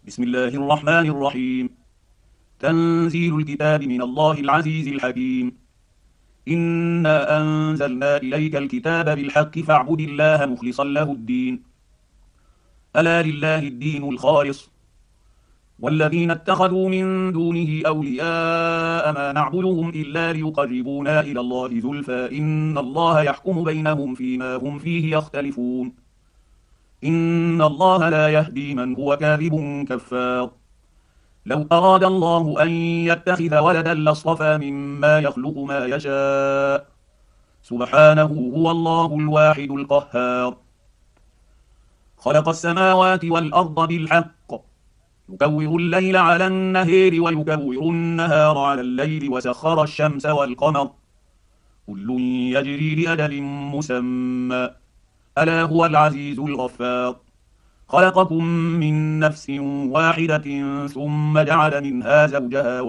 بسم الله الرحمن الرحيم. تنزيل الكتاب من الله العزيز الحكيم. إنا أنزلنا إليك الكتاب بالحق فاعبد الله مخلصا له الدين. ألا لله الدين الخالص. والذين اتخذوا من دونه أولياء ما نعبدهم إلا ليقربونا إلى الله زلفى إن الله يحكم بينهم فيما هم فيه يختلفون. إن الله لا يهدي من هو كاذب كفار. لو أراد الله أن يتخذ ولدا لاصطفى مما يخلق ما يشاء. سبحانه هو الله الواحد القهار. خلق السماوات والأرض بالحق. يكور الليل على النهار ويكور النهار على الليل وسخر الشمس والقمر. كل يجري لأجل مسمى. ألا هو العزيز الغفار. خلقكم من نفس واحدة ثم جعل منها زوجها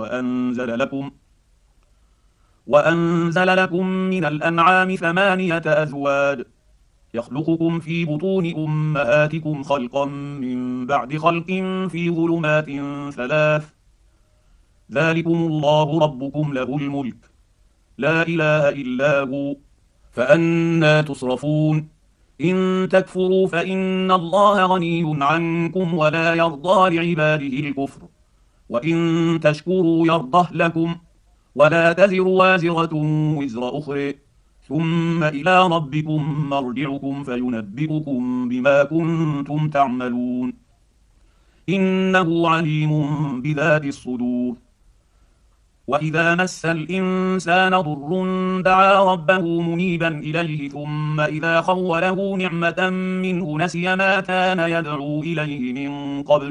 وأنزل لكم من الأنعام 8 أزواج. يخلقكم في بطون أمهاتكم خلقا من بعد خلق في ظلمات 3. ذلكم الله ربكم له الملك. لا إله إلا هو. فأنى تصرفون. إن تكفروا فإن الله غني عنكم ولا يرضى لعباده الكفر. وإن تشكروا يرضه لكم. ولا تزر وازرة وزر أخرى. ثم إلى ربكم مرجعكم فينبئكم بما كنتم تعملون. إنه عليم بذات الصدور. وإذا مس الإنسان ضر دعا ربه منيبا إليه ثم إذا خوله نعمة منه نسي ما كان يدعو إليه من قبل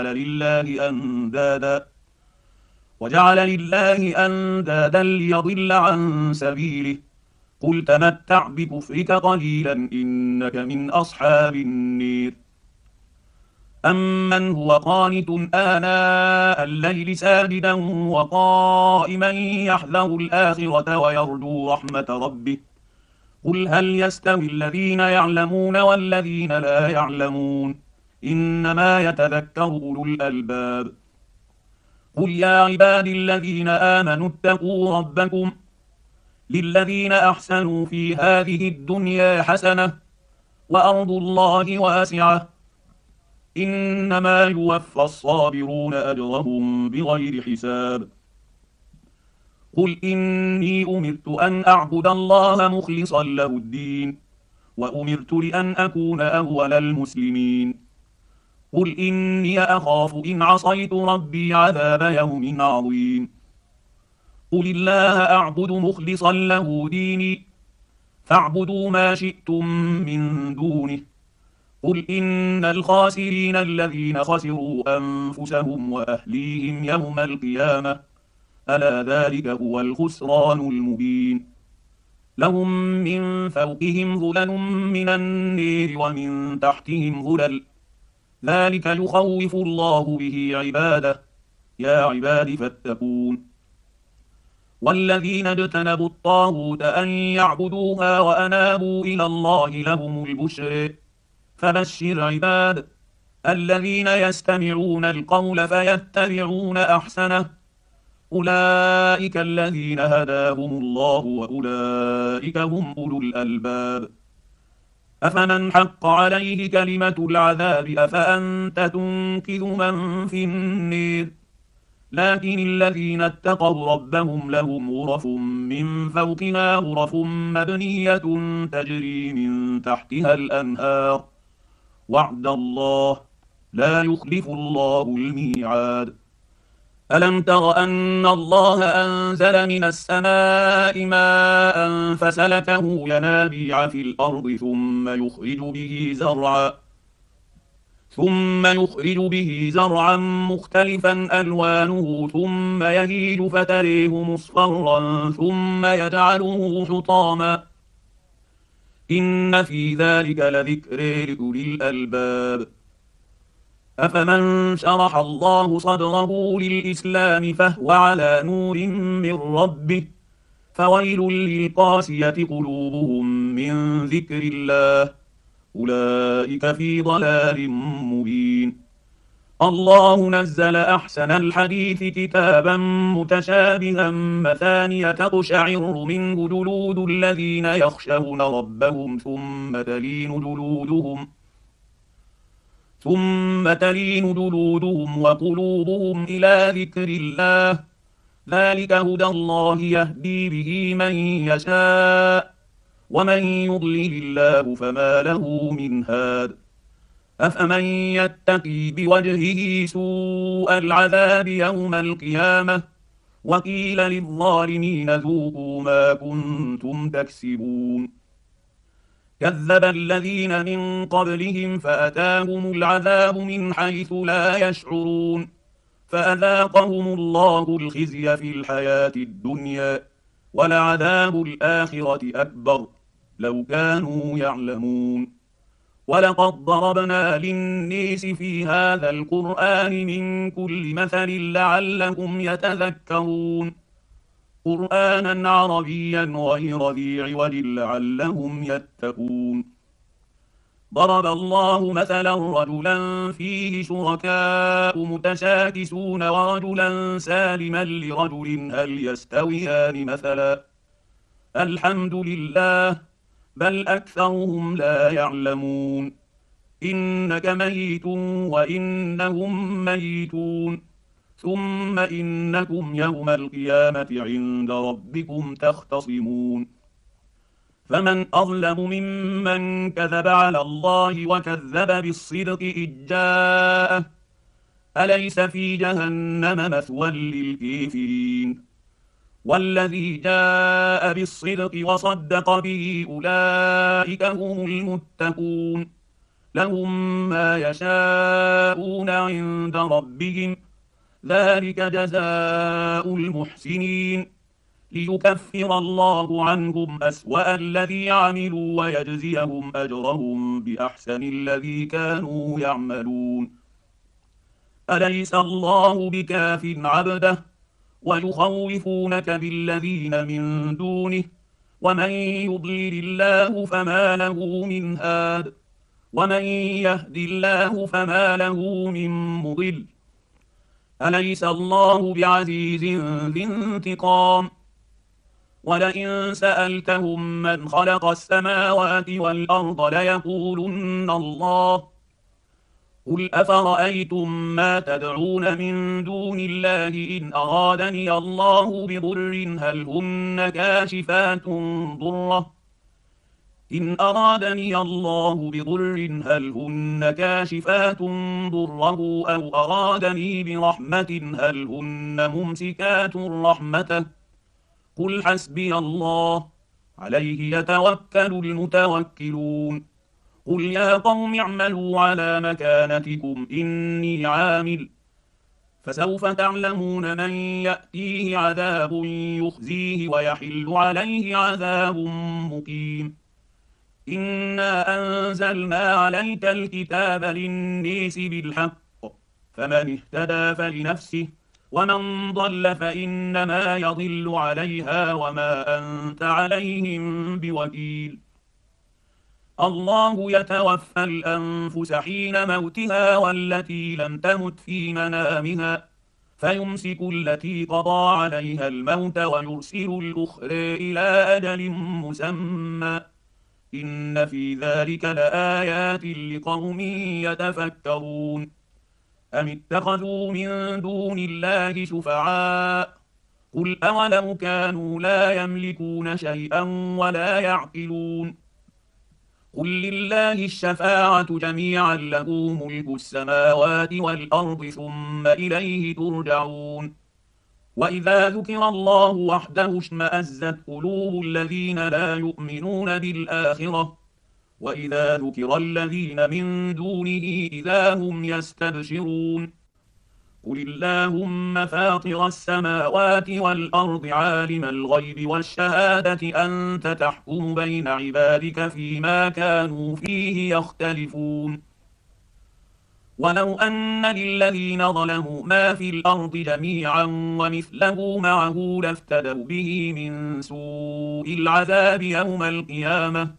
وجعل لله أندادا ليضل عن سبيله. قل تمتع بكفرك قليلا إنك من أصحاب النير. أمن هو قانت آناء الليل ساجدا وقائما يحذر الآخرة ويرجو رحمة ربه. قل هل يستوي الذين يعلمون والذين لا يعلمون. إنما يتذكر أولو الألباب. قل يا عبادي الذين آمنوا اتقوا ربكم. للذين أحسنوا في هذه الدنيا حسنة وأرض الله واسعة. إنما يوفى الصابرون أجرهم بغير حساب. قل إني أمرت أن أعبد الله مخلصا له الدين وأمرت لأن أكون أول المسلمين. قل إني أخاف إن عصيت ربي عذاب يوم عظيم. قل الله أعبد مخلصا له ديني فاعبدوا ما شئتم من دونه. قل إن الخاسرين الذين خسروا أنفسهم وأهليهم يوم القيامة. ألا ذلك هو الخسران المبين. لهم من فوقهم ظلل من النير ومن تحتهم ظلل. ذلك يخوف الله به عباده. يا عباد فاتقون. والذين اجتنبوا الطاغوت أن يعبدوها وأنابوا إلى الله لهم البشر. فبشر عباد الذين يستمعون القول فيتبعون أحسنه. أولئك الذين هداهم الله وأولئك هم أولو الألباب. أفمن حق عليه كلمة العذاب أفأنت تنقذ من في النير. لكن الذين اتقوا ربهم لهم غرف من فوقها غرف مبنية تجري من تحتها الأنهار. وعد الله لا يخلف الله الميعاد. ألم تر أن الله أنزل من السماء ماء فسلكه ينابيع في الأرض ثم يخرج به زرعا مختلفا ألوانه ثم يهيج فتريه مصفرا ثم يجعله حطاما. إن في ذلك لذكر لأولي الألباب. أفمن شرح الله صدره للإسلام فهو على نور من ربه فويل للقاسية قلوبهم من ذكر الله. أولئك في ضلال مبين. الله نزل أحسن الحديث كتابا متشابها مثانية تقشعر منه جلود الذين يخشون ربهم ثم تلين جلودهم وقلوبهم إلى ذكر الله، ذلك هدى الله يهدي به من يشاء، ومن يضلل الله فما له من هاد. أفمن يتقي بوجهه سوء العذاب يوم القيامة، وقيل للظالمين ذوقوا ما كنتم تكسبون. كذب الذين من قبلهم فأتاهم العذاب من حيث لا يشعرون، فأذاقهم الله الخزي في الحياة الدنيا، ولعذاب الآخرة أكبر لو كانوا يعلمون. ولقد ضربنا للناس في هذا القرآن من كل مثل لعلهم يتذكرون، قرآنا عربيا غير ذي عوج لعلهم يتقون. ضرب الله مثلا رجلا فيه شركاء متشاكسون ورجلا سالما لرجل هل يستويان مثلا، الحمد لله بل أكثرهم لا يعلمون. إنك ميت وإنهم ميتون، ثم إنكم يوم القيامة عند ربكم تختصمون. فمن أظلم ممن كذب على الله وكذب بالصدق إذ جاءه، أليس في جهنم مثوى للكافرين؟ والذي جاء بالصدق وصدق به أولئك هم المتقون، لهم ما يشاءون عند ربهم، ذلك جزاء المحسنين، ليكفر الله عنهم أسوأ الذي عملوا ويجزيهم أجرهم بأحسن الذي كانوا يعملون. أليس الله بكاف عبده ويخوفونك بالذين من دونه، ومن يضلل الله فما له من هاد، ومن يهد الله فما له من مضل. أليس الله بعزيز ذي انتقام؟ ولئن سألتهم من خلق السماوات والأرض ليقولن الله، قل أفرأيتم ما تدعون من دون الله إن أرادني الله بضر هل هن كاشفات ضره، إن أرادني الله بضر هل هن كاشفات ضره أو أرادني برحمة هل هن ممسكات رحمته، قل حسبي الله عليه يتوكل المتوكلون. قل يا قوم اعملوا على مكانتكم إني عامل، فسوف تعلمون من يأتيه عذاب يخزيه ويحل عليه عذاب مقيم. إنا أنزلنا عليك الكتاب للناس بالحق، فمن اهتدى فلنفسه ومن ضل فإنما يضل عليها وما أنت عليهم بوكيل. الله يتوفى الأنفس حين موتها والتي لم تمت في منامها، فيمسك التي قضى عليها الموت ويرسل الأخرى إلى أجل مسمى، إن في ذلك لآيات لقوم يتفكرون. أم اتخذوا من دون الله شفعاء، قل أولو كانوا لا يملكون شيئا ولا يعقلون، قل لله الشفاعة جميعا له ملك السماوات والأرض ثم إليه ترجعون. وإذا ذكر الله وحده اشمأزت قلوب الذين لا يؤمنون بالآخرة، وإذا ذكر الذين من دونه إذا هم يستبشرون. قل اللهم فاطر السماوات والأرض عالم الغيب والشهادة أنت تحكم بين عبادك فيما كانوا فيه يختلفون. ولو أن للذين ظلموا ما في الأرض جميعا ومثله معه لافتدوا به من سوء العذاب يوم القيامة،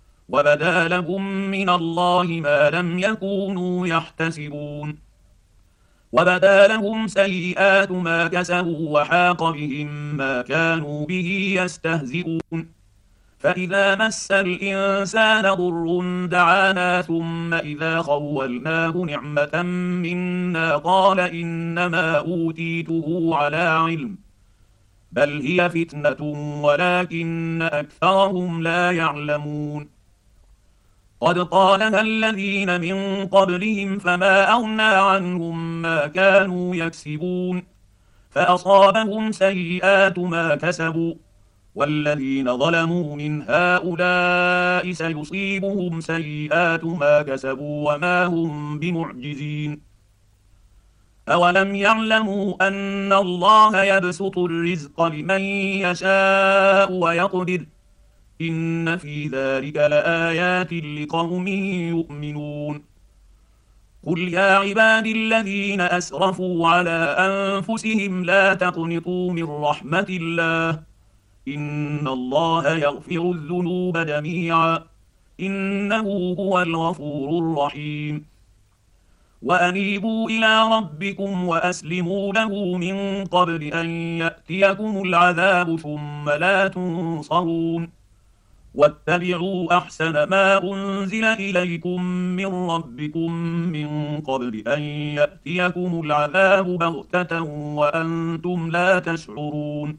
وبدا لهم من الله ما لم يكونوا يحتسبون. وبدا لهم سيئات ما كسبوا وحاق بهم ما كانوا به يستهزئون فإذا مس الإنسان ضر دعانا ثم إذا خولناه نعمة منا قال إنما أوتيته على علم بل هي فتنة ولكن أكثرهم لا يعلمون قد قالها الذين من قبلهم فما أغنى عنهم ما كانوا يكسبون فأصابهم سيئات ما كسبوا والذين ظلموا من هؤلاء سيصيبهم سيئات ما كسبوا وما هم بمعجزين أولم يعلموا أن الله يبسط الرزق لمن يشاء ويقدر إن في ذلك لآيات لقوم يؤمنون قل يا عبادي الذين أسرفوا على أنفسهم لا تقنطوا من رحمة الله إن الله يغفر الذنوب جميعا إنه هو الغفور الرحيم وأنيبوا إلى ربكم وأسلموا له من قبل أن يأتيكم العذاب ثم لا تنصرون واتبعوا أحسن ما أنزل إليكم من ربكم من قبل أن يأتيكم العذاب بغتة وأنتم لا تشعرون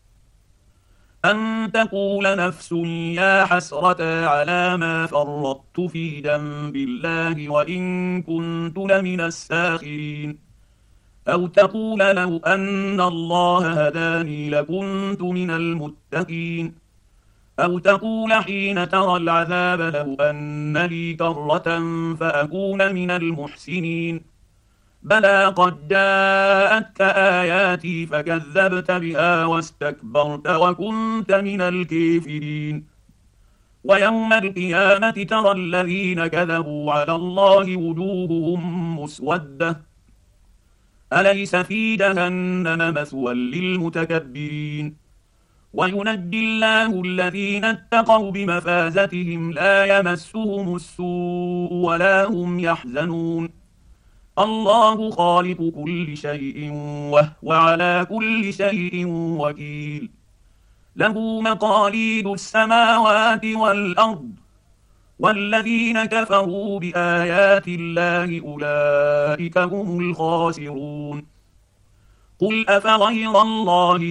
أن تقول نفس يا حسرة على ما فرطت في جنب الله وإن كنت لمن الساخرين أو تقول لو أن الله هداني لكنت من المتقين أو تقول حين ترى العذاب لو أن لي كرة فأكون من المحسنين بلى قد جاءتك آياتي فكذبت بها واستكبرت وكنت من الكافرين ويوم القيامة ترى الذين كذبوا على الله وجوههم مسودة أليس في جهنم مثوى للمتكبرين وينجي الله الذين اتقوا بمفازتهم لا يمسهم السوء ولا هم يحزنون الله خالق كل شيء وهو على كل شيء وكيل له مقاليد السماوات والأرض والذين كفروا بآيات الله أولئك هم الخاسرون قل أفغير الله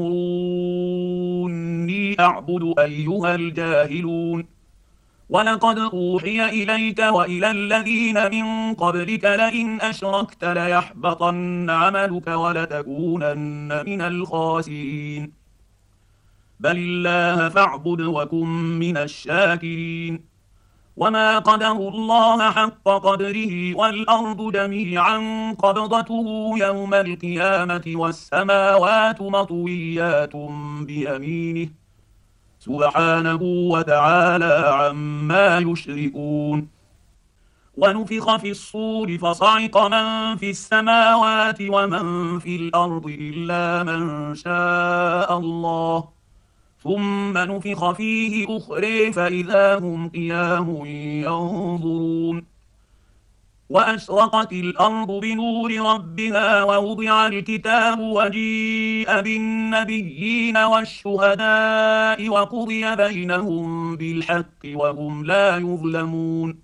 تأمروني أعبد أيها الجاهلون ولقد أوحي إليك وإلى الذين من قبلك لئن أشركت ليحبطن عملك ولتكونن من الخاسرين بل الله فاعبد وكن من الشاكرين وما قدروا الله حق قدره والأرض جميعا قبضته يوم القيامة والسماوات مطويات بيمينه سبحانه وتعالى عما يشركون ونفخ في الصور فصعق من في السماوات ومن في الأرض إلا من شاء الله ثم نفخ فيه أخرى فإذا هم قيام ينظرون وأشرقت الأرض بنور ربها ووضع الكتاب وجيء بالنبيين والشهداء وقضي بينهم بالحق وهم لا يظلمون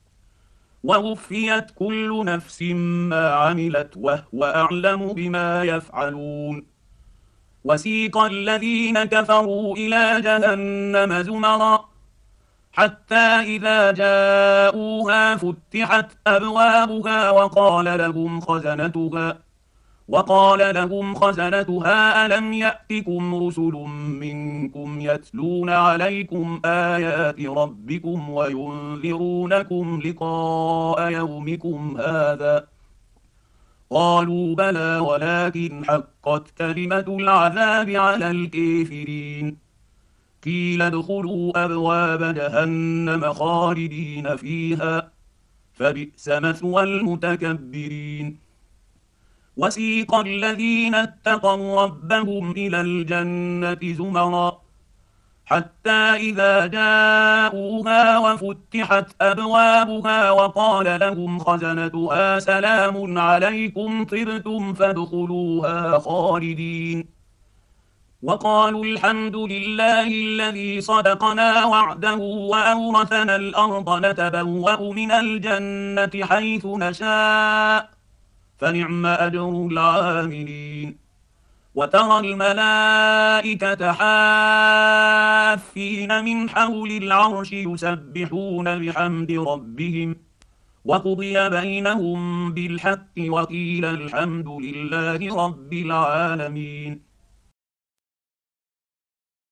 ووفيت كل نفس ما عملت وهو أعلم بما يفعلون وسيق الذين كفروا إلى جهنم زمرا حتى إذا جاءوها فتحت أبوابها وقال لهم خزنتها ألم يأتكم رسل منكم يتلون عليكم آيات ربكم وينذرونكم لقاء يومكم هذا قالوا بلى ولكن حقت كلمة العذاب على الكافرين قيل ادخلوا أبواب جهنم خالدين فيها فبئس مثوى المتكبرين وسيق الذين اتقوا ربهم إلى الجنة زمرا حتى إذا جاءوها وفتحت أبوابها وقال لهم خزنتها سلام عليكم طبتم فادخلوها خالدين وقالوا الحمد لله الذي صدقنا وعده وأورثنا الأرض نتبوأ من الجنة حيث نشاء فنعم أجر العاملين وترى الملائكة حافين من حول العرش يسبحون بحمد ربهم وقضي بينهم بالحق وقيل الحمد لله رب العالمين